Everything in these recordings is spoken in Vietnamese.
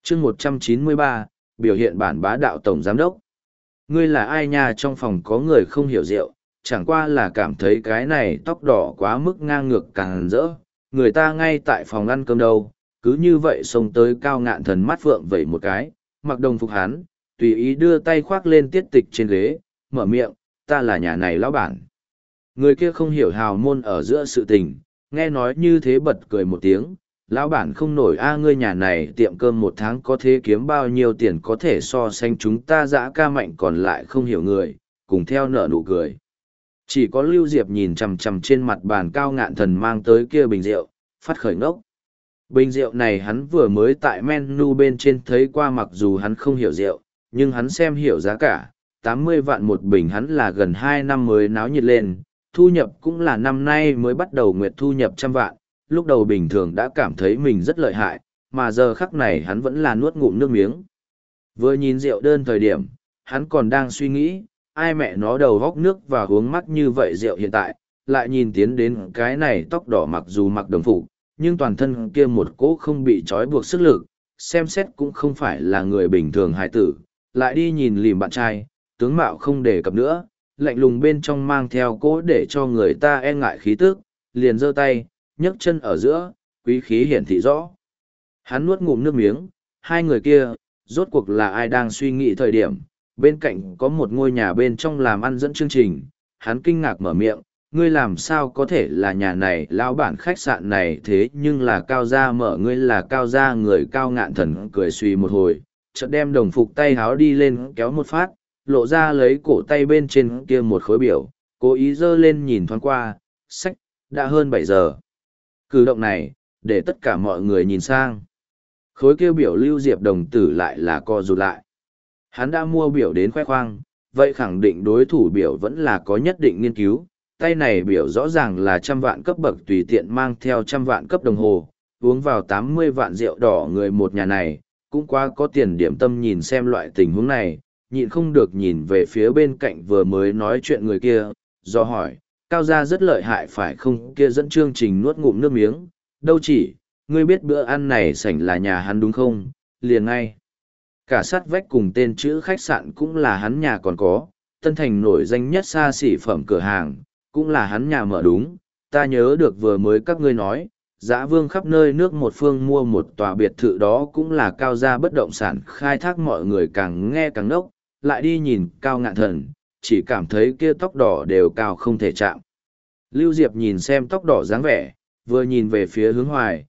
chương 193, biểu hiện bản bá đạo tổng giám đốc. Ngươi là ai nha? Trong phòng có người không hiểu rượu, chẳng qua là cảm thấy cái này tóc đỏ quá mức ngang ngược càng rỡ. Người ta ngay tại phòng ăn cơm đâu, cứ như vậy xông tới Cao Ngạn Thần mắt phượng vẩy một cái, mặc đồng phục hắn, tùy ý đưa tay khoác lên tiết tịch trên ghế, mở miệng, ta là nhà này lão bản. Người kia không hiểu hào môn ở giữa sự tình, nghe nói như thế bật cười một tiếng, lão bản không nổi a, ngươi nhà này tiệm cơm một tháng có thể kiếm bao nhiêu tiền có thể so sánh chúng ta dã ca mạnh còn lại không hiểu người, cùng theo nở nụ cười. Chỉ có Lưu Diệp nhìn chằm chằm trên mặt bàn Cao Ngạn Thần mang tới kia bình rượu, phát khởi ngốc. Bình rượu này hắn vừa mới tại menu bên trên thấy qua, mặc dù hắn không hiểu rượu, nhưng hắn xem hiểu giá cả, 80 vạn một bình, hắn là gần 2 năm mới náo nhiệt lên, thu nhập cũng là năm nay mới bắt đầu nguyệt thu nhập 100 vạn, lúc đầu bình thường đã cảm thấy mình rất lợi hại, mà giờ khắc này hắn vẫn là nuốt ngụm nước miếng. Vừa nhìn rượu đơn thời điểm, hắn còn đang suy nghĩ, ai mẹ nó đầu góc nước và uống mắc như vậy rượu hiện tại, lại nhìn tiến đến cái này tóc đỏ mặc dù mặc đồng phục, nhưng toàn thân kia một cỗ không bị trói buộc sức lực, xem xét cũng không phải là người bình thường hài tử, lại đi nhìn lìm bạn trai, tướng mạo không đề cập nữa, lạnh lùng bên trong mang theo cỗ để cho người ta e ngại khí tức, liền giơ tay, nhấc chân ở giữa, quý khí hiển thị rõ. Hắn nuốt ngụm nước miếng, hai người kia, rốt cuộc là ai đang suy nghĩ thời điểm, bên cạnh có một ngôi nhà bên trong làm ăn dẫn chương trình, hắn kinh ngạc mở miệng, ngươi làm sao có thể là nhà này lão bản khách sạn này, thế nhưng là Cao gia mở, ngươi là Cao gia người. Cao Ngạn Thần cười suy một hồi, chợt đem đồng phục tay háo đi lên kéo một phát, lộ ra lấy cổ tay bên trên kia một khối biểu, cố ý giơ lên nhìn thoáng qua, sách, đã hơn 7 giờ. Cử động này, để tất cả mọi người nhìn sang. Khối kia biểu Lưu Diệp đồng tử lại là co rụt lại. Hắn đã mua biểu đến khoe khoang, vậy khẳng định đối thủ biểu vẫn là có nhất định nghiên cứu. Tay này biểu rõ ràng là 100 vạn cấp bậc, tùy tiện mang theo 100 vạn cấp đồng hồ, uống vào 80 vạn rượu đỏ, người một nhà này, cũng quá có tiền. Điểm tâm nhìn xem loại tình huống này, nhịn không được nhìn về phía bên cạnh vừa mới nói chuyện người kia, do hỏi, Cao gia rất lợi hại phải không? Kia dẫn chương trình nuốt ngụm nước miếng, đâu chỉ, ngươi biết bữa ăn này sảnh là nhà hắn đúng không? Liền ngay. Cả sát vách cùng tên chữ khách sạn cũng là hắn nhà, còn có, Tân Thành nổi danh nhất xa xỉ phẩm cửa hàng, cũng là hắn nhà mở đúng. Ta nhớ được vừa mới các ngươi nói, Dã Vương khắp nơi nước một phương mua một tòa biệt thự, đó cũng là Cao gia bất động sản khai thác. Mọi người càng nghe càng ngốc, lại đi nhìn Cao Ngạn Thần, chỉ cảm thấy kia tóc đỏ đều cao không thể chạm. Lưu Diệp nhìn xem tóc đỏ dáng vẻ, vừa nhìn về phía Hướng Hoài,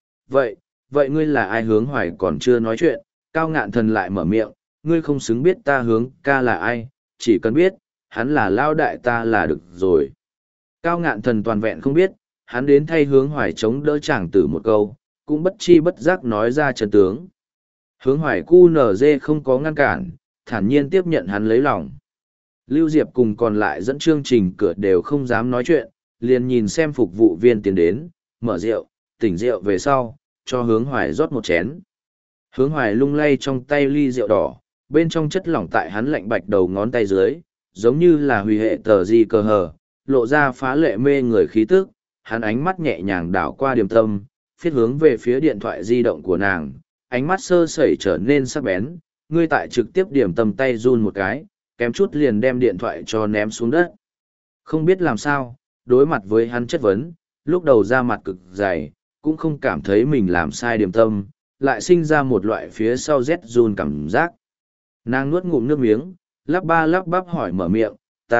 vậy ngươi là ai? Hướng Hoài còn chưa nói chuyện, Cao Ngạn Thần lại mở miệng, ngươi không xứng biết ta Hướng ca là ai, chỉ cần biết, hắn là lao đại ta là được rồi. Cao Ngạn Thần toàn vẹn không biết, hắn đến thay Hướng Hoài chống đỡ chàng tử một câu, cũng bất chi bất giác nói ra chân tướng. Hướng Hoài QNZ không có ngăn cản, thản nhiên tiếp nhận hắn lấy lòng. Lưu Diệp cùng còn lại dẫn chương trình cửa đều không dám nói chuyện, liền nhìn xem phục vụ viên tiến đến, mở rượu, tỉnh rượu về sau, cho Hướng Hoài rót một chén. Hướng Hoài lung lay trong tay ly rượu đỏ, bên trong chất lỏng tại hắn lạnh bạch đầu ngón tay dưới, giống như là hủy hệ tờ di cơ hờ, lộ ra phá lệ mê người khí tức. Hắn ánh mắt nhẹ nhàng đảo qua Điềm Tâm, phiết hướng về phía điện thoại di động của nàng, ánh mắt sơ sẩy trở nên sắc bén. Ngươi tại trực tiếp. Điềm Tâm tay run một cái, kém chút liền đem điện thoại cho ném xuống đất. Không biết làm sao, đối mặt với hắn chất vấn, lúc đầu ra mặt cực dày, cũng không cảm thấy mình làm sai. Điềm Tâm lại sinh ra một loại phía sau rét run cảm giác. Nàng nuốt ngụm nước miếng, lắp ba lắp bắp hỏi mở miệng,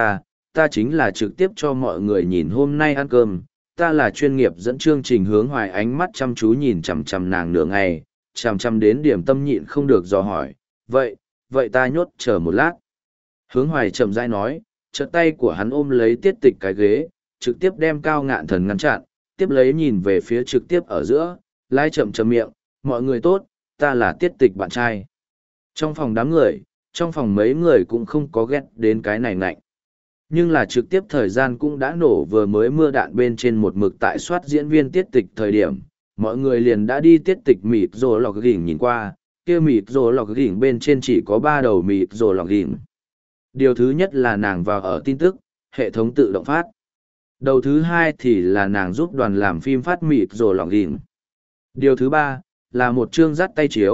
ta chính là trực tiếp cho mọi người nhìn hôm nay ăn cơm, ta là chuyên nghiệp dẫn chương trình. Hướng Hoài ánh mắt chăm chú nhìn chằm chằm nàng nửa ngày, chằm chằm đến Điềm Tâm nhịn không được dò hỏi, vậy ta nhốt chờ một lát. Hướng Hoài chậm rãi nói, chợt tay của hắn ôm lấy tiết tịch cái ghế, trực tiếp đem Cao Ngạn Thần ngăn chặn, tiếp lấy nhìn về phía trực tiếp ở giữa, lai chậm chậm miệng, mọi người tốt, ta là tiết tịch bạn trai. Trong phòng đám người, trong phòng mấy người cũng không có ghét đến cái này ngạnh. Nhưng là trực tiếp thời gian cũng đã nổ, vừa mới mưa đạn bên trên một mực tại soát diễn viên tiết tịch thời điểm, mọi người liền đã đi tiết tịch mịt rồi lọc gỉnh nhìn qua, kia mịt rồi lọc gỉnh bên trên chỉ có 3 đầu mịt rồi lọc gỉnh. Điều thứ nhất là nàng vào ở tin tức, hệ thống tự động phát. Đầu thứ hai thì là nàng giúp đoàn làm phim phát mịt rồi lọc gỉnh. Điều thứ ba là một chương dắt tay chiếu,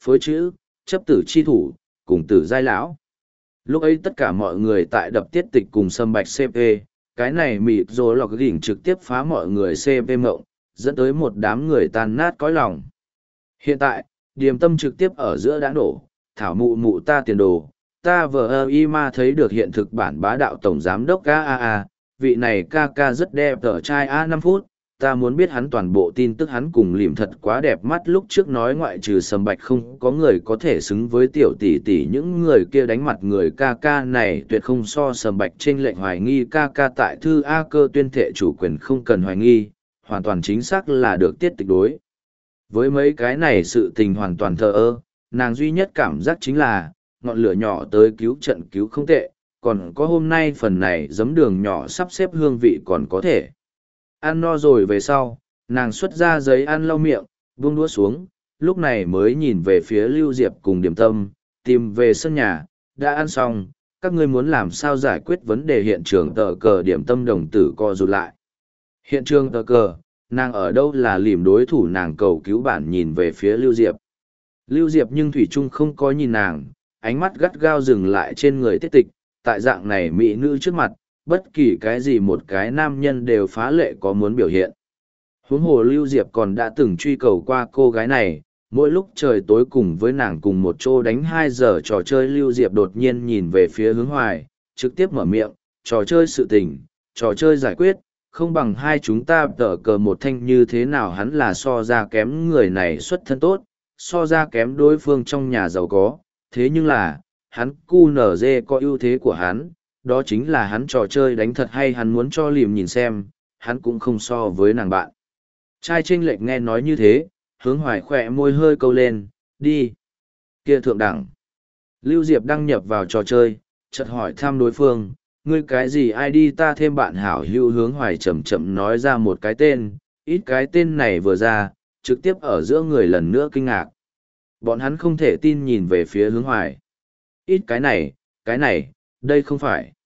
phối chữ, chấp tử chi thủ, cùng tử giai lão. Lúc ấy tất cả mọi người tại đập tiết tịch cùng sâm bạch CP, cái này mịt rồi lọc gỉnh trực tiếp phá mọi người CP mộng, dẫn tới một đám người tan nát cõi lòng. Hiện tại, điềm tâm trực tiếp ở giữa đã nổ, thảo mụ mụ ta tiền đồ, ta vờ y ma thấy được hiện thực bản bá đạo tổng giám đốc KAA, vị này ca rất đẹp tờ trai A 5 phút, ta muốn biết hắn toàn bộ tin tức hắn cùng lìm thật quá đẹp mắt lúc trước nói ngoại trừ sầm bạch không có người có thể xứng với tiểu tỷ tỷ những người kia đánh mặt người ca này tuyệt không so sầm bạch trên lệnh hoài nghi ca tại thư A cơ tuyên thệ chủ quyền không cần hoài nghi, hoàn toàn chính xác là được tiết tịch đối. Với mấy cái này sự tình hoàn toàn thờ ơ, nàng duy nhất cảm giác chính là, ngọn lửa nhỏ tới cứu trận cứu không tệ, còn có hôm nay phần này giấm đường nhỏ sắp xếp hương vị còn có thể. Ăn no rồi về sau, nàng xuất ra giấy ăn lau miệng, buông đũa xuống, lúc này mới nhìn về phía Lưu Diệp cùng Điểm Tâm, tìm về sân nhà, đã ăn xong, các ngươi muốn làm sao giải quyết vấn đề hiện trường tờ cờ. Điểm Tâm đồng tử co rụt lại. Hiện trường tờ cờ, nàng ở đâu là lìm đối thủ, nàng cầu cứu bản nhìn về phía Lưu Diệp. Lưu Diệp nhưng Thủy Trung không có nhìn nàng, ánh mắt gắt gao dừng lại trên người tiết tịch, tại dạng này mỹ nữ trước mặt, bất kỳ cái gì một cái nam nhân đều phá lệ có muốn biểu hiện. Huống hồ Lưu Diệp còn đã từng truy cầu qua cô gái này, mỗi lúc trời tối cùng với nàng cùng một chỗ đánh 2 giờ trò chơi. Lưu Diệp đột nhiên nhìn về phía Hướng Hoài, trực tiếp mở miệng, trò chơi sự tình, trò chơi giải quyết, không bằng hai chúng ta tở cờ một thanh như thế nào. Hắn là so ra kém người này xuất thân tốt, so ra kém đối phương trong nhà giàu có, thế nhưng là, hắn QNZ có ưu thế của hắn, đó chính là hắn trò chơi đánh thật hay. Hắn muốn cho Liềm nhìn xem, hắn cũng không so với nàng bạn. Trai chênh lệch nghe nói như thế, Hướng Hoài khỏe môi hơi câu lên, đi. Kia thượng đẳng. Lưu Diệp đăng nhập vào trò chơi, chợt hỏi thăm đối phương, ngươi cái gì ID ta thêm bạn hảo hữu. Hướng Hoài chậm chậm nói ra một cái tên, ít cái tên này vừa ra, trực tiếp ở giữa người lần nữa kinh ngạc. Bọn hắn không thể tin nhìn về phía Hướng Hoài. Ít cái này, đây không phải.